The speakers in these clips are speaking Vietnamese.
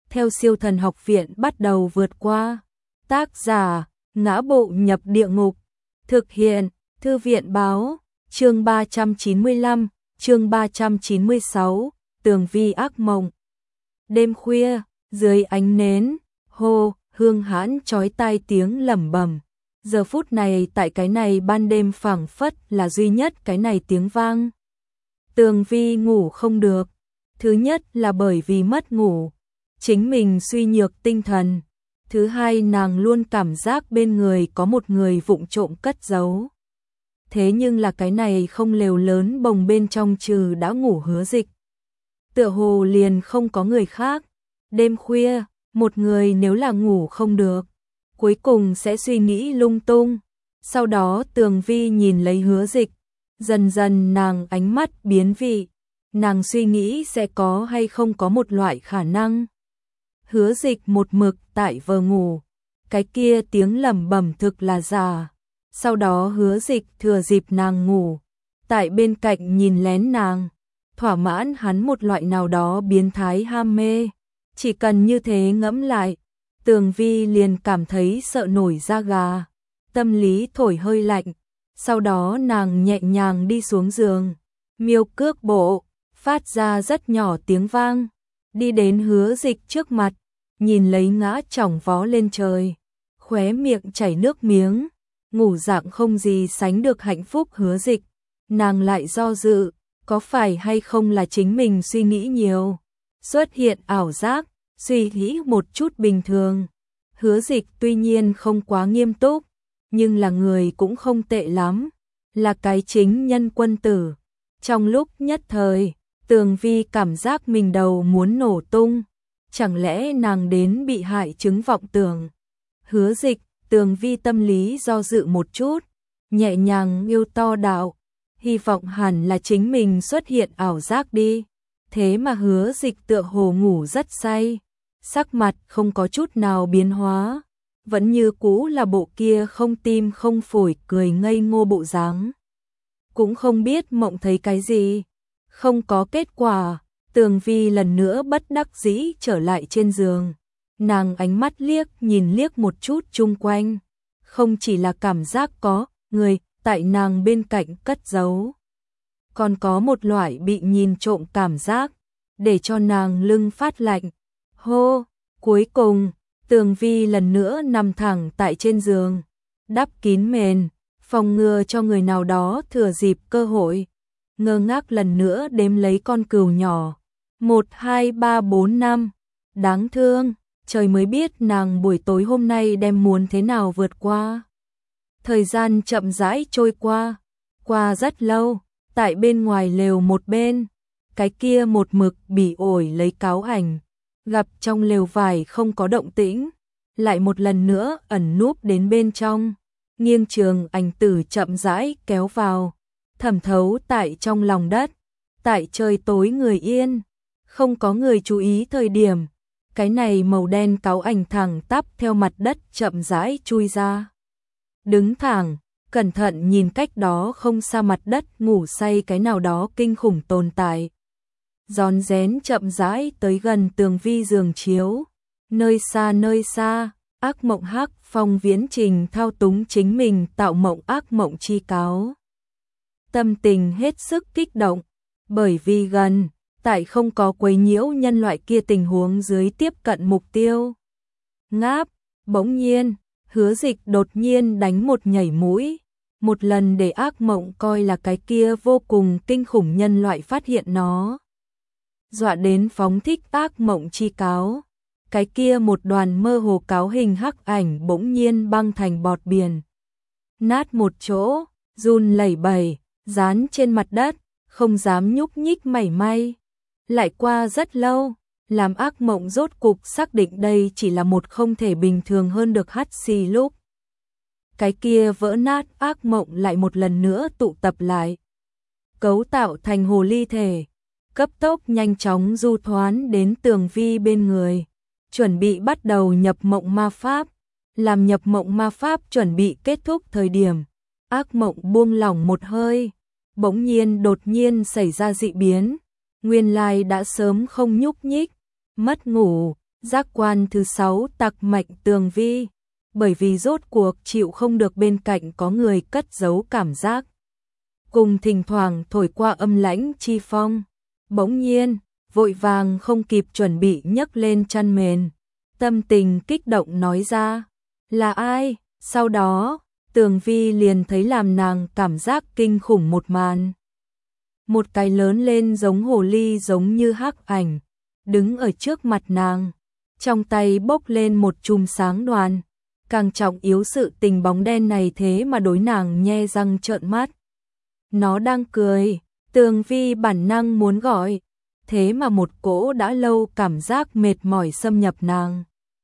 theo Siêu Thần Học Viện bắt đầu vượt qua. Tác giả: Ngã Bộ Nhập Địa Ngục. Thực hiện: Thư viện báo. Chương 395, chương 396, Tường Vi ác mộng. Đêm khuya, dưới ánh nến, hô, hương hãn chói tai tiếng lẩm bẩm. Giờ phút này tại cái này ban đêm phảng phất là duy nhất cái này tiếng vang. Tường Vi ngủ không được. Thứ nhất là bởi vì mất ngủ, chính mình suy nhược tinh thần. Thứ hai, nàng luôn cảm giác bên người có một người vụng trộm cất giấu. Thế nhưng là cái này không lều lớn bồng bên trong trừ đã ngủ Hứa Dịch, tựa hồ liền không có người khác. Đêm khuya, một người nếu là ngủ không được, cuối cùng sẽ suy nghĩ lung tung. Sau đó Tường Vi nhìn lấy Hứa Dịch, dần dần nàng ánh mắt biến vị, nàng suy nghĩ sẽ có hay không có một loại khả năng. Hứa Dịch một mực tại vờ ngủ, cái kia tiếng lẩm bẩm thực là giả. Sau đó Hứa Dịch thừa dịp nàng ngủ, tại bên cạnh nhìn lén nàng, thỏa mãn hắn một loại nào đó biến thái ham mê. Chỉ cần như thế ngẫm lại, Tường Vi liền cảm thấy sợ nổi da gà, tâm lý thổi hơi lạnh. Sau đó nàng nhẹ nhàng đi xuống giường, miêu cước bộ, phát ra rất nhỏ tiếng vang, đi đến Hứa Dịch trước mặt, nhìn lấy ngã chỏng vó lên trời, khóe miệng chảy nước miếng, ngủ dạng không gì sánh được hạnh phúc Hứa Dịch. Nàng lại do dự, có phải hay không là chính mình suy nghĩ nhiều, xuất hiện ảo giác, suy nghĩ một chút bình thường. Hứa Dịch tuy nhiên không quá nghiêm túc, nhưng là người cũng không tệ lắm, là cái chính nhân quân tử. Trong lúc nhất thời, Tường Vi cảm giác mình đầu muốn nổ tung, chẳng lẽ nàng đến bị hại chứng vọng tưởng. Hứa Dịch, Tường Vi tâm lý do dự một chút, nhẹ nhàng yêu to đạo, hy vọng hẳn là chính mình xuất hiện ảo giác đi. Thế mà Hứa Dịch tựa hồ ngủ rất say, sắc mặt không có chút nào biến hóa, vẫn như cũ là bộ kia không tim không phổi cười ngây ngô bộ dáng. Cũng không biết mộng thấy cái gì, không có kết quả. Tường Vi lần nữa bất đắc dĩ trở lại trên giường, nàng ánh mắt nhìn liếc một chút chung quanh, không chỉ là cảm giác có người tại nàng bên cạnh cất giấu, còn có một loại bị nhìn trộm cảm giác, để cho nàng lưng phát lạnh. Hô, cuối cùng, Tường Vi lần nữa nằm thẳng tại trên giường, đắp kín mền, phòng ngừa cho người nào đó thừa dịp cơ hội. Ngơ ngác lần nữa đếm lấy con cừu nhỏ. 1, 2, 3, 4, 5. Đáng thương, trời mới biết nàng buổi tối hôm nay đem muốn thế nào vượt qua. Thời gian chậm rãi trôi qua rất lâu, tại bên ngoài lều một bên, cái kia một mực bỉ ổi lấy cáo ảnh, gặp trong lều vải không có động tĩnh, lại một lần nữa ẩn núp đến bên trong, nghiêng trường ảnh tử chậm rãi kéo vào, thẩm thấu tại trong lòng đất. Tại trời tối người yên, không có người chú ý thời điểm, cái này màu đen cáo ảnh thẳng tắp theo mặt đất chậm rãi chui ra. Đứng thẳng, cẩn thận nhìn cách đó không xa mặt đất ngủ say cái nào đó kinh khủng tồn tại. Rón rén chậm rãi tới gần Tường Vi giường chiếu. Nơi xa, ác mộng hắc phong viễn trình thao túng chính mình tạo mộng ác mộng chi cáo. Tâm tình hết sức kích động, bởi vì gần, tại không có quấy nhiễu nhân loại kia tình huống dưới tiếp cận mục tiêu. Ngáp, bỗng nhiên, Hứa Dịch đột nhiên đánh một nhảy mũi, một lần để ác mộng coi là cái kia vô cùng kinh khủng nhân loại phát hiện nó. Dọa đến phóng thích ác mộng chi cáo, cái kia một đoàn mơ hồ cáo hình hắc ảnh bỗng nhiên băng thành bọt biển. Nát một chỗ, run lẩy bẩy, dán trên mặt đất, không dám nhúc nhích mảy may. Lại qua rất lâu, làm ác mộng rốt cục xác định đây chỉ là một không thể bình thường hơn được hắt xì lúc. Cái kia vỡ nát ác mộng lại một lần nữa tụ tập lại, cấu tạo thành hồ ly thể, cấp tốc nhanh chóng du thoán đến Tường Vi bên người, chuẩn bị bắt đầu nhập mộng ma pháp. Làm nhập mộng ma pháp chuẩn bị kết thúc thời điểm, ác mộng buông lỏng một hơi, bỗng nhiên đột nhiên xảy ra dị biến, nguyên lai đã sớm không nhúc nhích, mất ngủ, Giác quan thứ 6 tặc mạnh Tường Vi, bởi vì rốt cuộc chịu không được bên cạnh có người cất giấu cảm giác. Cùng thỉnh thoảng thổi qua âm lãnh chi phong, bỗng nhiên, vội vàng không kịp chuẩn bị nhấc lên chăn mền, tâm tình kích động nói ra, là ai? Sau đó, Tường Vi liền thấy làm nàng cảm giác kinh khủng một màn. Một cái lớn lên giống hồ ly giống như hắc ảnh, đứng ở trước mặt nàng, trong tay bốc lên một chùm sáng đoàn, càng trọng yếu sự tình bóng đen này thế mà đối nàng nhe răng trợn mắt. Nó đang cười, Tường Vi bản năng muốn gọi, thế mà một cỗ đã lâu cảm giác mệt mỏi xâm nhập nàng.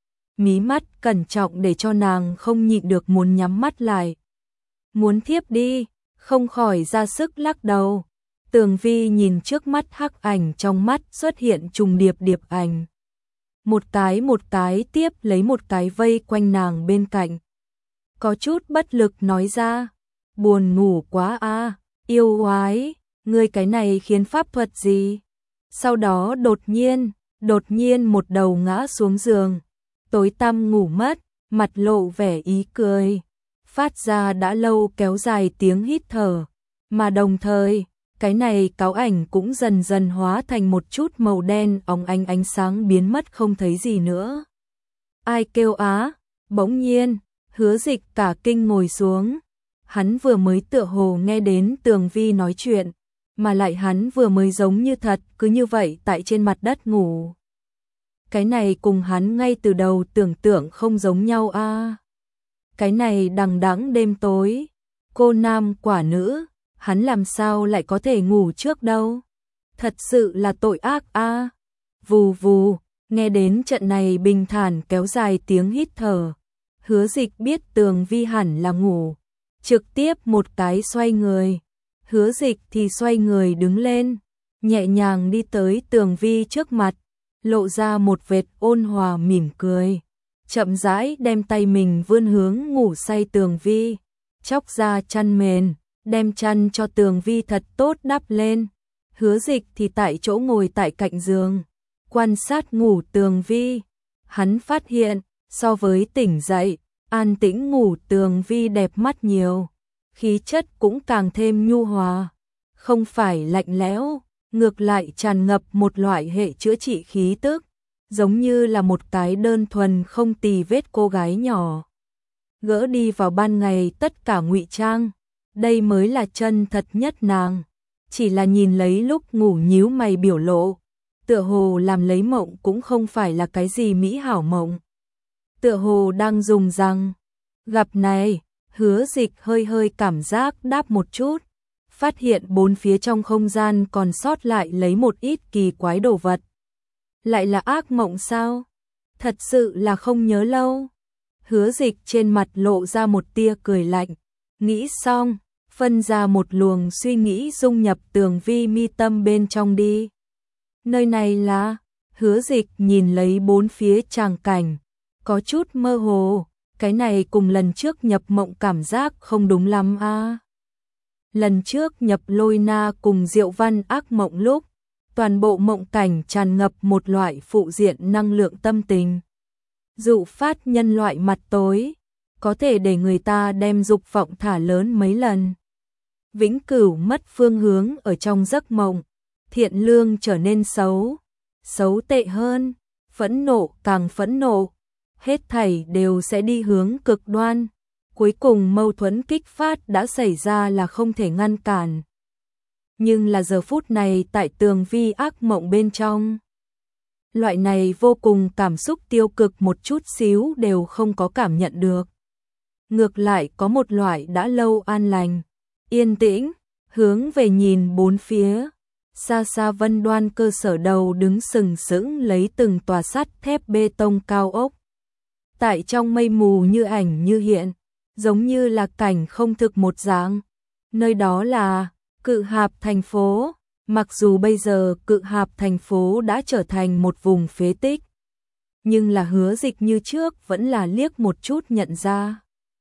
Mí mắt cẩn trọng để cho nàng không nhịn được muốn nhắm mắt lại. Muốn thiếp đi, không khỏi ra sức lắc đầu. Tường Vi nhìn trước mắt hắc ảnh trong mắt xuất hiện trùng điệp điệp ảnh. Một cái tiếp lấy một cái vây quanh nàng bên cạnh. Có chút bất lực nói ra, buồn ngủ quá a, yêu oái, ngươi cái này khiến pháp thuật gì? Sau đó đột nhiên một đầu ngã xuống giường, tối tăm ngủ mất, mặt lộ vẻ ý cười, phát ra đã lâu kéo dài tiếng hít thở, mà đồng thời, cái này cáo ảnh cũng dần dần hóa thành một chút màu đen óng ánh sáng biến mất không thấy gì nữa. Ai kêu á? Bỗng nhiên, Hứa Dịch cả kinh ngồi xuống. Hắn vừa mới tựa hồ nghe đến Tường Vi nói chuyện, mà lại hắn vừa mới giống như thật, cứ như vậy tại trên mặt đất ngủ. Cái này cùng hắn ngay từ đầu tưởng tượng không giống nhau a. Cái này đằng đẵng đêm tối, cô nam quả nữ, hắn làm sao lại có thể ngủ trước đâu? Thật sự là tội ác a. Vù vù, nghe đến trận này bình thản kéo dài tiếng hít thở, Hứa Dịch biết Tường Vi hẳn là ngủ, trực tiếp một cái xoay người. Hứa Dịch thì xoay người đứng lên, nhẹ nhàng đi tới Tường Vi trước mặt, lộ ra một vệt ôn hòa mỉm cười, chậm rãi đem tay mình vươn hướng ngủ say Tường Vi, chóc ra chăn mền, đem chăn cho Tường Vi thật tốt đắp lên. Hứa Dịch thì tại chỗ ngồi tại cạnh giường, quan sát ngủ Tường Vi. Hắn phát hiện, so với tỉnh dậy, an tĩnh ngủ Tường Vi đẹp mắt nhiều, khí chất cũng càng thêm nhu hòa, không phải lạnh lẽo, ngược lại tràn ngập một loại hệ chữa trị khí tức, giống như là một cái đơn thuần không tì vết cô gái nhỏ. Gỡ đi vào ban ngày tất cả ngụy trang, đây mới là chân thật nhất nàng. Chỉ là nhìn lấy lúc ngủ nhíu mày biểu lộ, tựa hồ làm lấy mộng cũng không phải là cái gì mỹ hảo mộng. Tựa hồ đang dùng răng. Gặp này, Hứa Dịch hơi hơi cảm giác đáp một chút, phát hiện bốn phía trong không gian còn sót lại lấy một ít kỳ quái đồ vật. Lại là ác mộng sao? Thật sự là không nhớ lâu. Hứa Dịch trên mặt lộ ra một tia cười lạnh, nghĩ xong, phân ra một luồng suy nghĩ dung nhập Tường Vi mi tâm bên trong đi. Nơi này là, Hứa Dịch nhìn lấy bốn phía tràng cảnh, có chút mơ hồ, cái này cùng lần trước nhập mộng cảm giác không đúng lắm a. Lần trước nhập Lôi Na cùng Diệu Văn ác mộng lúc, toàn bộ mộng cảnh tràn ngập một loại phụ diện năng lượng tâm tình, dụ phát nhân loại mặt tối, có thể để người ta đem dục vọng thả lớn mấy lần. Vĩnh cửu mất phương hướng ở trong giấc mộng, thiện lương trở nên xấu, xấu tệ hơn, phẫn nộ càng phẫn nộ, hết thảy đều sẽ đi hướng cực đoan, cuối cùng mâu thuẫn kích phát đã xảy ra là không thể ngăn cản. Nhưng là giờ phút này tại Tường Vi ác mộng bên trong, loại này vô cùng cảm xúc tiêu cực một chút xíu đều không có cảm nhận được. Ngược lại có một loại đã lâu an lành, yên tĩnh, hướng về nhìn bốn phía. Xa xa Vân Đoan cơ sở đầu đứng sừng sững lấy từng tòa sắt thép bê tông cao ốc. Tại trong mây mù như ảnh như hiện, giống như là cảnh không thực một dạng. Nơi đó là Cự Hạp thành phố, mặc dù bây giờ Cự Hạp thành phố đã trở thành một vùng phế tích, nhưng là Hứa Dịch như trước vẫn là liếc một chút nhận ra.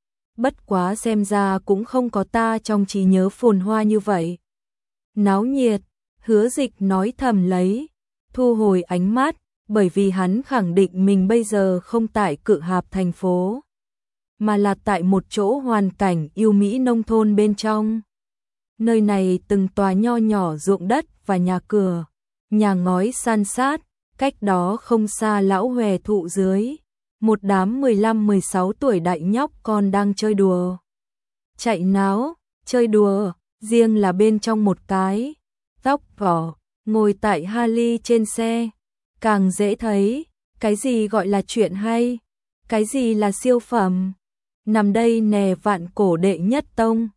Bất quá xem ra cũng không có ta trong trí nhớ phồn hoa như vậy. Náo nhiệt, Hứa Dịch nói thầm lấy, thu hồi ánh mắt, bởi vì hắn khẳng định mình bây giờ không tại Cự Hạp thành phố, mà là tại một chỗ hoàn cảnh yêu mỹ nông thôn bên trong. Nơi này từng tòa nho nhỏ ruộng đất và nhà cửa, nhà ngói san sát, cách đó không xa lão hòe thụ dưới. Một đám 15-16 tuổi đại nhóc con đang chơi đùa. Chạy náo, chơi đùa, riêng là bên trong một cái. Tóc vỏ, ngồi tại Harley trên xe. Càng dễ thấy, cái gì gọi là chuyện hay, cái gì là siêu phẩm. Nằm đây nè vạn cổ đệ nhất tông.